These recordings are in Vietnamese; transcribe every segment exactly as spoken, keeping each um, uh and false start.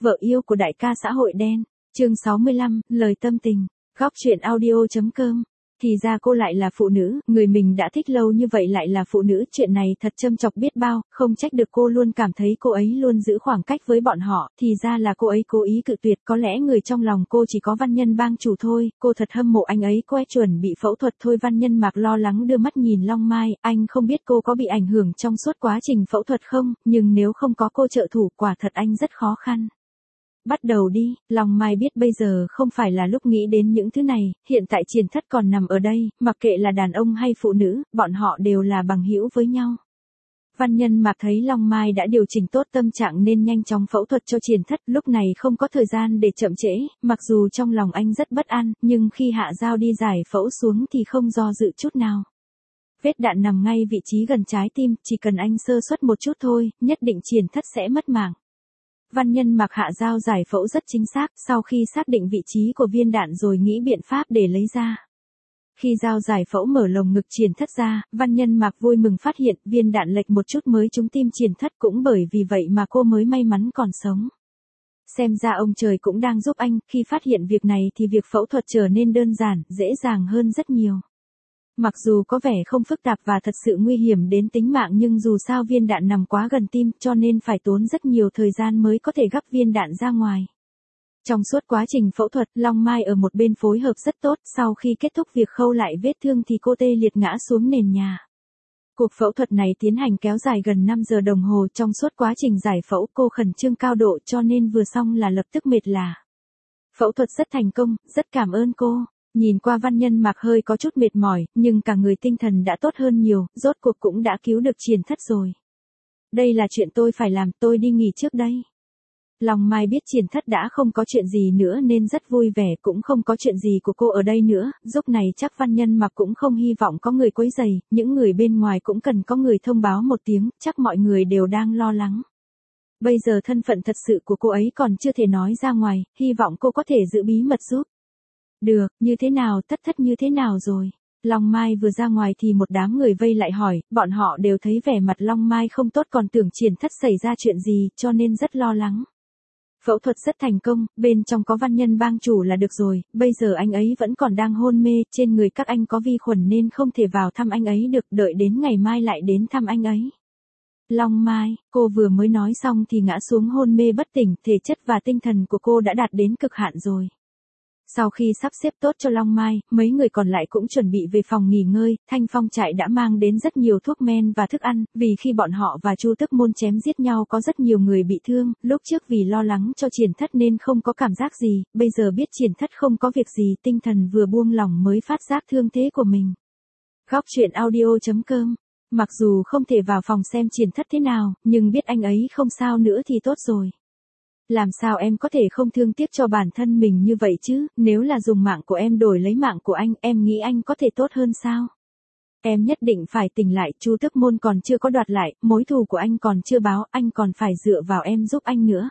vợ yêu của đại ca xã hội đen. Chương sáu mươi lăm, lời tâm tình. Góc truyện audio.com. Thì ra cô lại là phụ nữ, người mình đã thích lâu như vậy lại là phụ nữ, chuyện này thật châm chọc biết bao, không trách được cô luôn cảm thấy cô ấy luôn giữ khoảng cách với bọn họ, thì ra là cô ấy cố ý cự tuyệt, có lẽ người trong lòng cô chỉ có Văn Nhân bang chủ thôi, cô thật hâm mộ anh ấy, cô ấy chuẩn bị phẫu thuật thôi. Văn Nhân Mạc lo lắng đưa mắt nhìn Long Mai, anh không biết cô có bị ảnh hưởng trong suốt quá trình phẫu thuật không, nhưng nếu không có cô trợ thủ quả thật anh rất khó khăn. Bắt đầu đi, Long Mai biết bây giờ không phải là lúc nghĩ đến những thứ này, hiện tại Triển Thất còn nằm ở đây, mặc kệ là đàn ông hay phụ nữ, bọn họ đều là bằng hữu với nhau. Văn Nhân Mạc thấy Long Mai đã điều chỉnh tốt tâm trạng nên nhanh chóng phẫu thuật cho Triển Thất, lúc này không có thời gian để chậm trễ, mặc dù trong lòng anh rất bất an, nhưng khi hạ dao đi giải phẫu xuống thì không do dự chút nào. Vết đạn nằm ngay vị trí gần trái tim, chỉ cần anh sơ suất một chút thôi, nhất định Triển Thất sẽ mất mạng. Văn Nhân Mạc hạ dao giải phẫu rất chính xác, sau khi xác định vị trí của viên đạn rồi nghĩ biện pháp để lấy ra. Khi dao giải phẫu mở lồng ngực Triển Thất ra, Văn Nhân Mạc vui mừng phát hiện viên đạn lệch một chút mới trúng tim Triển Thất, cũng bởi vì vậy mà cô mới may mắn còn sống. Xem ra ông trời cũng đang giúp anh, khi phát hiện việc này thì việc phẫu thuật trở nên đơn giản, dễ dàng hơn rất nhiều. Mặc dù có vẻ không phức tạp và thật sự nguy hiểm đến tính mạng nhưng dù sao viên đạn nằm quá gần tim cho nên phải tốn rất nhiều thời gian mới có thể gắp viên đạn ra ngoài. Trong suốt quá trình phẫu thuật, Long Mai ở một bên phối hợp rất tốt, sau khi kết thúc việc khâu lại vết thương thì cô tê liệt ngã xuống nền nhà. Cuộc phẫu thuật này tiến hành kéo dài gần năm giờ đồng hồ, trong suốt quá trình giải phẫu cô khẩn trương cao độ cho nên vừa xong là lập tức mệt lả. Phẫu thuật rất thành công, rất cảm ơn cô. Nhìn qua Văn Nhân Mạc hơi có chút mệt mỏi, nhưng cả người tinh thần đã tốt hơn nhiều, rốt cuộc cũng đã cứu được Triển Thất rồi. Đây là chuyện tôi phải làm, tôi đi nghỉ trước đây. Long Mai biết Triển Thất đã không có chuyện gì nữa nên rất vui vẻ, cũng không có chuyện gì của cô ở đây nữa, lúc này chắc Văn Nhân Mạc cũng không hy vọng có người quấy rầy, những người bên ngoài cũng cần có người thông báo một tiếng, chắc mọi người đều đang lo lắng. Bây giờ thân phận thật sự của cô ấy còn chưa thể nói ra ngoài, hy vọng cô có thể giữ bí mật giúp. Được, như thế nào, Thất Thất như thế nào rồi? Long Mai vừa ra ngoài thì một đám người vây lại hỏi, bọn họ đều thấy vẻ mặt Long Mai không tốt còn tưởng Triển Thất xảy ra chuyện gì cho nên rất lo lắng. Phẫu thuật rất thành công, bên trong có Văn Nhân bang chủ là được rồi, bây giờ anh ấy vẫn còn đang hôn mê, trên người các anh có vi khuẩn nên không thể vào thăm anh ấy được, đợi đến ngày mai lại đến thăm anh ấy. Long Mai, cô vừa mới nói xong thì ngã xuống hôn mê bất tỉnh, thể chất và tinh thần của cô đã đạt đến cực hạn rồi. Sau khi sắp xếp tốt cho Long Mai, mấy người còn lại cũng chuẩn bị về phòng nghỉ ngơi, Thanh Phong trại đã mang đến rất nhiều thuốc men và thức ăn, vì khi bọn họ và Chu Tức Môn chém giết nhau có rất nhiều người bị thương, lúc trước vì lo lắng cho Triển Thất nên không có cảm giác gì, bây giờ biết Triển Thất không có việc gì, tinh thần vừa buông lỏng mới phát giác thương thế của mình. Góc truyện audio.com. Mặc dù không thể vào phòng xem Triển Thất thế nào, nhưng biết anh ấy không sao nữa thì tốt rồi. Làm sao em có thể không thương tiếc cho bản thân mình như vậy chứ, nếu là dùng mạng của em đổi lấy mạng của anh, em nghĩ anh có thể tốt hơn sao? Em nhất định phải tỉnh lại, Chu Tức Môn còn chưa có đoạt lại, mối thù của anh còn chưa báo, anh còn phải dựa vào em giúp anh nữa.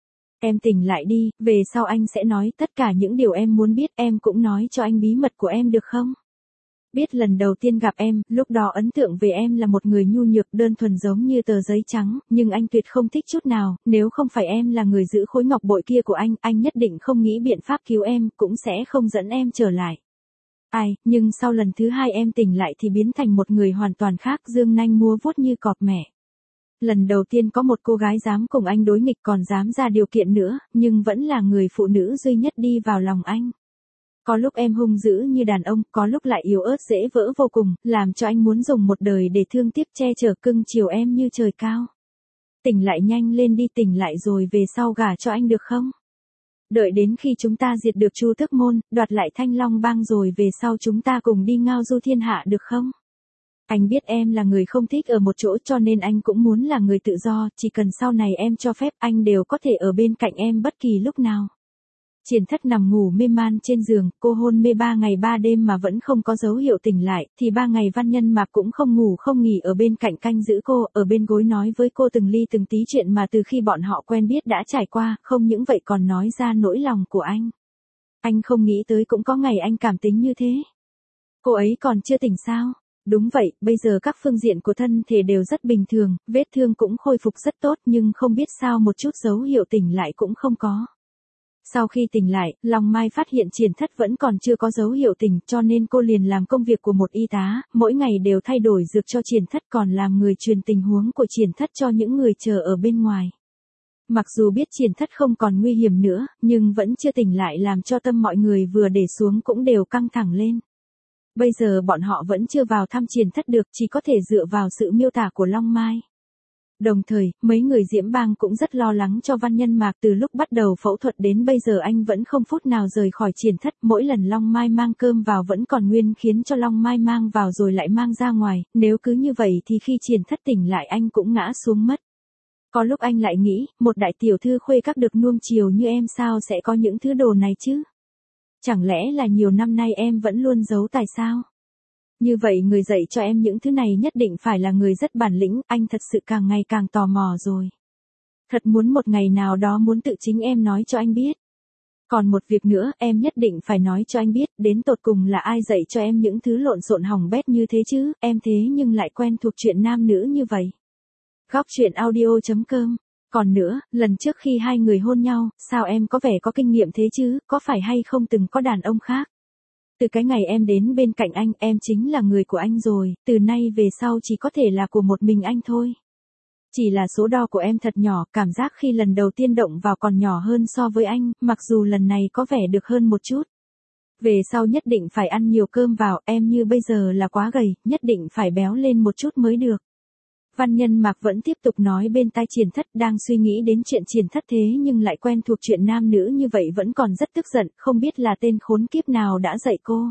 Em tỉnh lại đi, về sau anh sẽ nói tất cả những điều em muốn biết, em cũng nói cho anh bí mật của em được không? Biết lần đầu tiên gặp em, lúc đó ấn tượng về em là một người nhu nhược đơn thuần giống như tờ giấy trắng, nhưng anh tuyệt không thích chút nào, nếu không phải em là người giữ khối ngọc bội kia của anh, anh nhất định không nghĩ biện pháp cứu em, cũng sẽ không dẫn em trở lại. Ai, nhưng sau lần thứ hai em tỉnh lại thì biến thành một người hoàn toàn khác, dương nanh múa vuốt như cọp mẹ. Lần đầu tiên có một cô gái dám cùng anh đối nghịch còn dám ra điều kiện nữa, nhưng vẫn là người phụ nữ duy nhất đi vào lòng anh. Có lúc em hung dữ như đàn ông, có lúc lại yếu ớt dễ vỡ vô cùng, làm cho anh muốn dùng một đời để thương tiếc che chở cưng chiều em như trời cao. Tỉnh lại nhanh lên đi, tỉnh lại rồi về sau gả cho anh được không? Đợi đến khi chúng ta diệt được Chu Tức Môn, đoạt lại Thanh Long bang rồi về sau chúng ta cùng đi ngao du thiên hạ được không? Anh biết em là người không thích ở một chỗ cho nên anh cũng muốn là người tự do, chỉ cần sau này em cho phép anh đều có thể ở bên cạnh em bất kỳ lúc nào. Triển Thất nằm ngủ mê man trên giường, cô hôn mê ba ngày ba đêm mà vẫn không có dấu hiệu tỉnh lại, thì ba ngày Văn Nhân Mạc cũng không ngủ không nghỉ ở bên cạnh canh giữ cô, ở bên gối nói với cô từng ly từng tí chuyện mà từ khi bọn họ quen biết đã trải qua, không những vậy còn nói ra nỗi lòng của anh. Anh không nghĩ tới cũng có ngày anh cảm tính như thế. Cô ấy còn chưa tỉnh sao? Đúng vậy, bây giờ các phương diện của thân thể đều rất bình thường, vết thương cũng khôi phục rất tốt nhưng không biết sao một chút dấu hiệu tỉnh lại cũng không có. Sau khi tỉnh lại, Long Mai phát hiện Triển Thất vẫn còn chưa có dấu hiệu tỉnh cho nên cô liền làm công việc của một y tá, mỗi ngày đều thay đổi dược cho Triển Thất còn làm người truyền tình huống của Triển Thất cho những người chờ ở bên ngoài. Mặc dù biết Triển Thất không còn nguy hiểm nữa, nhưng vẫn chưa tỉnh lại làm cho tâm mọi người vừa để xuống cũng đều căng thẳng lên. Bây giờ bọn họ vẫn chưa vào thăm Triển Thất được, chỉ có thể dựa vào sự miêu tả của Long Mai. Đồng thời, mấy người Diễm Bang cũng rất lo lắng cho Văn Nhân Mạc, từ lúc bắt đầu phẫu thuật đến bây giờ anh vẫn không phút nào rời khỏi Triển Thất, mỗi lần Long Mai mang cơm vào vẫn còn nguyên khiến cho Long Mai mang vào rồi lại mang ra ngoài, nếu cứ như vậy thì khi Triển Thất tỉnh lại anh cũng ngã xuống mất. Có lúc anh lại nghĩ, một đại tiểu thư khuê các được nuông chiều như em sao sẽ có những thứ đồ này chứ? Chẳng lẽ là nhiều năm nay em vẫn luôn giấu tài sao? Như vậy người dạy cho em những thứ này nhất định phải là người rất bản lĩnh, anh thật sự càng ngày càng tò mò rồi. Thật muốn một ngày nào đó muốn tự chính em nói cho anh biết. Còn một việc nữa, em nhất định phải nói cho anh biết, đến tột cùng là ai dạy cho em những thứ lộn xộn hỏng bét như thế chứ, em thế nhưng lại quen thuộc chuyện nam nữ như vậy. Góc truyện audio chấm com. Còn nữa, lần trước khi hai người hôn nhau, sao em có vẻ có kinh nghiệm thế chứ, có phải hay không từng có đàn ông khác? Từ cái ngày em đến bên cạnh anh, em chính là người của anh rồi, từ nay về sau chỉ có thể là của một mình anh thôi. Chỉ là số đo của em thật nhỏ, cảm giác khi lần đầu tiên động vào còn nhỏ hơn so với anh, mặc dù lần này có vẻ được hơn một chút. Về sau nhất định phải ăn nhiều cơm vào, em như bây giờ là quá gầy, nhất định phải béo lên một chút mới được. Văn Nhân Mạc vẫn tiếp tục nói bên tai Triển Thất, đang suy nghĩ đến chuyện Triển Thất thế nhưng lại quen thuộc chuyện nam nữ như vậy vẫn còn rất tức giận, không biết là tên khốn kiếp nào đã dạy cô.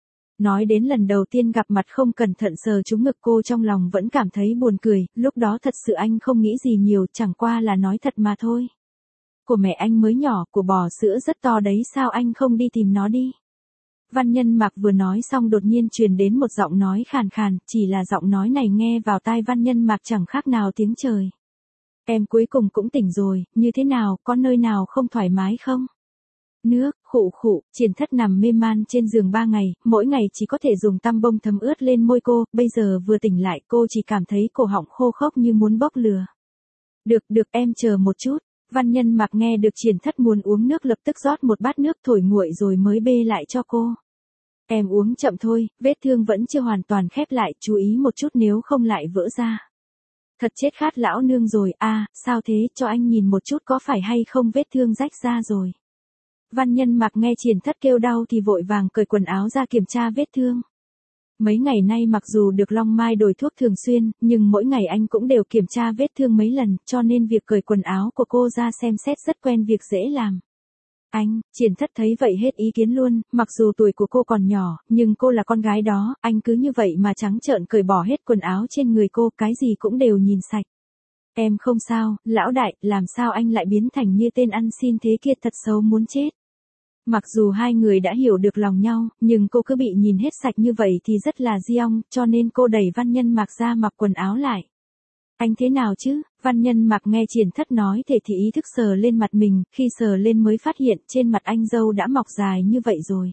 Nói đến lần đầu tiên gặp mặt không cẩn thận sờ trúng ngực cô trong lòng vẫn cảm thấy buồn cười, lúc đó thật sự anh không nghĩ gì nhiều, chẳng qua là nói thật mà thôi. Của mẹ anh mới nhỏ, của bò sữa rất to đấy, sao anh không đi tìm nó đi? Văn Nhân Mạc vừa nói xong đột nhiên truyền đến một giọng nói khàn khàn, chỉ là giọng nói này nghe vào tai Văn Nhân Mạc chẳng khác nào tiếng trời. Em cuối cùng cũng tỉnh rồi, như thế nào, có nơi nào không thoải mái không? Nước, khụ khụ, Triển Thất nằm mê man trên giường ba ngày, mỗi ngày chỉ có thể dùng tăm bông thấm ướt lên môi cô, bây giờ vừa tỉnh lại cô chỉ cảm thấy cổ họng khô khốc như muốn bốc lửa. Được, được, em chờ một chút. Văn Nhân Mạc nghe được Triển Thất muốn uống nước lập tức rót một bát nước thổi nguội rồi mới bê lại cho cô. Em uống chậm thôi, vết thương vẫn chưa hoàn toàn khép lại, chú ý một chút nếu không lại vỡ ra. Thật chết khát lão nương rồi, a, à, sao thế, cho anh nhìn một chút có phải hay không vết thương rách ra rồi. Văn Nhân Mạc nghe Triển Thất kêu đau thì vội vàng cởi quần áo ra kiểm tra vết thương. Mấy ngày nay mặc dù được Long Mai đổi thuốc thường xuyên, nhưng mỗi ngày anh cũng đều kiểm tra vết thương mấy lần, cho nên việc cởi quần áo của cô ra xem xét rất quen việc dễ làm. Anh, Triển Thất thấy vậy hết ý kiến luôn, mặc dù tuổi của cô còn nhỏ, nhưng cô là con gái đó, anh cứ như vậy mà trắng trợn cởi bỏ hết quần áo trên người cô, cái gì cũng đều nhìn sạch. Em không sao, lão đại, làm sao anh lại biến thành như tên ăn xin thế kia, thật xấu muốn chết. Mặc dù hai người đã hiểu được lòng nhau, nhưng cô cứ bị nhìn hết sạch như vậy thì rất là diong, cho nên cô đẩy Văn Nhân Mạc ra mặc quần áo lại. Anh thế nào chứ? Văn Nhân Mạc nghe Triển Thất nói thể thì ý thức sờ lên mặt mình, khi sờ lên mới phát hiện trên mặt anh râu đã mọc dài như vậy rồi.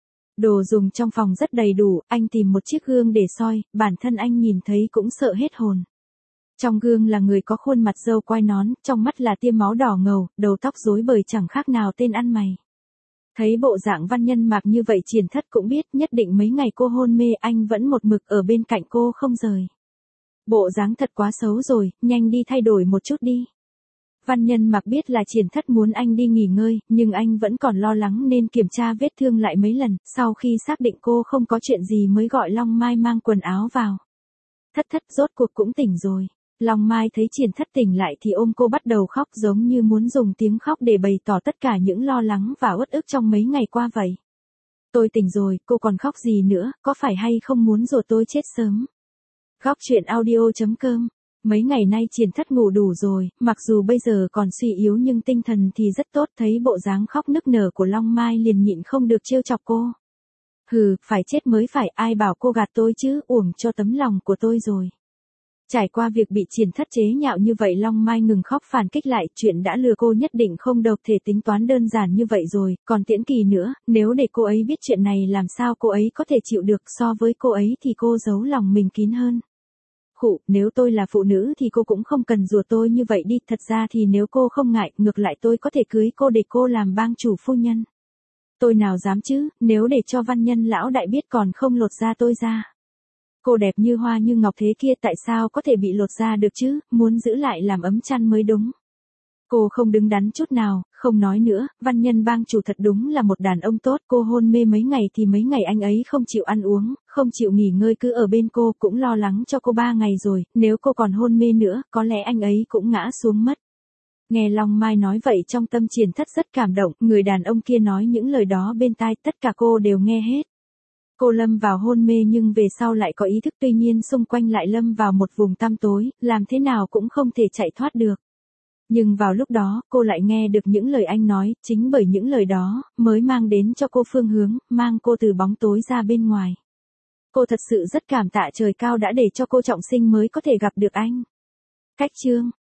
Đồ dùng trong phòng rất đầy đủ, anh tìm một chiếc gương để soi, bản thân anh nhìn thấy cũng sợ hết hồn. Trong gương là người có khuôn mặt râu quai nón, trong mắt là tia máu đỏ ngầu, đầu tóc rối bời chẳng khác nào tên ăn mày. Thấy bộ dạng Văn Nhân Mạc như vậy Triển Thất cũng biết nhất định mấy ngày cô hôn mê anh vẫn một mực ở bên cạnh cô không rời. Bộ dáng thật quá xấu rồi, nhanh đi thay đổi một chút đi. Văn Nhân Mạc biết là Triển Thất muốn anh đi nghỉ ngơi, nhưng anh vẫn còn lo lắng nên kiểm tra vết thương lại mấy lần, sau khi xác định cô không có chuyện gì mới gọi Long Mai mang quần áo vào. Thất Thất rốt cuộc cũng tỉnh rồi. Long Mai thấy Triển Thất tỉnh lại thì ôm cô bắt đầu khóc giống như muốn dùng tiếng khóc để bày tỏ tất cả những lo lắng và uất ức trong mấy ngày qua vậy. Tôi tỉnh rồi, cô còn khóc gì nữa, có phải hay không muốn rồi tôi chết sớm? Góc truyện audio chấm com. Mấy ngày nay Triển Thất ngủ đủ rồi, mặc dù bây giờ còn suy yếu nhưng tinh thần thì rất tốt, thấy bộ dáng khóc nức nở của Long Mai liền nhịn không được trêu chọc cô. Hừ, phải chết mới phải, ai bảo cô gạt tôi chứ, uổng cho tấm lòng của tôi rồi. Trải qua việc bị Triển Thất chế nhạo như vậy Long Mai ngừng khóc phản kích lại, chuyện đã lừa cô nhất định không đâu thể tính toán đơn giản như vậy rồi, còn Tiễn Kỳ nữa, nếu để cô ấy biết chuyện này làm sao cô ấy có thể chịu được, so với cô ấy thì cô giấu lòng mình kín hơn. Khụ, nếu tôi là phụ nữ thì cô cũng không cần rủa tôi như vậy đi, thật ra thì nếu cô không ngại, ngược lại tôi có thể cưới cô để cô làm bang chủ phu nhân. Tôi nào dám chứ, nếu để cho văn nhân lão đại biết còn không lột da tôi ra. Cô đẹp như hoa như ngọc thế kia tại sao có thể bị lột da được chứ, muốn giữ lại làm ấm chăn mới đúng. Cô không đứng đắn chút nào, không nói nữa, văn nhân bang chủ thật đúng là một đàn ông tốt, cô hôn mê mấy ngày thì mấy ngày anh ấy không chịu ăn uống, không chịu nghỉ ngơi cứ ở bên cô, cũng lo lắng cho cô ba ngày rồi, nếu cô còn hôn mê nữa, có lẽ anh ấy cũng ngã xuống mất. Nghe Long Mai nói vậy trong tâm Triển Thất rất cảm động, người đàn ông kia nói những lời đó bên tai tất cả cô đều nghe hết. Cô lâm vào hôn mê nhưng về sau lại có ý thức, tuy nhiên xung quanh lại lâm vào một vùng tăm tối, làm thế nào cũng không thể chạy thoát được. Nhưng vào lúc đó, cô lại nghe được những lời anh nói, chính bởi những lời đó, mới mang đến cho cô phương hướng, mang cô từ bóng tối ra bên ngoài. Cô thật sự rất cảm tạ trời cao đã để cho cô trọng sinh mới có thể gặp được anh. Cách chương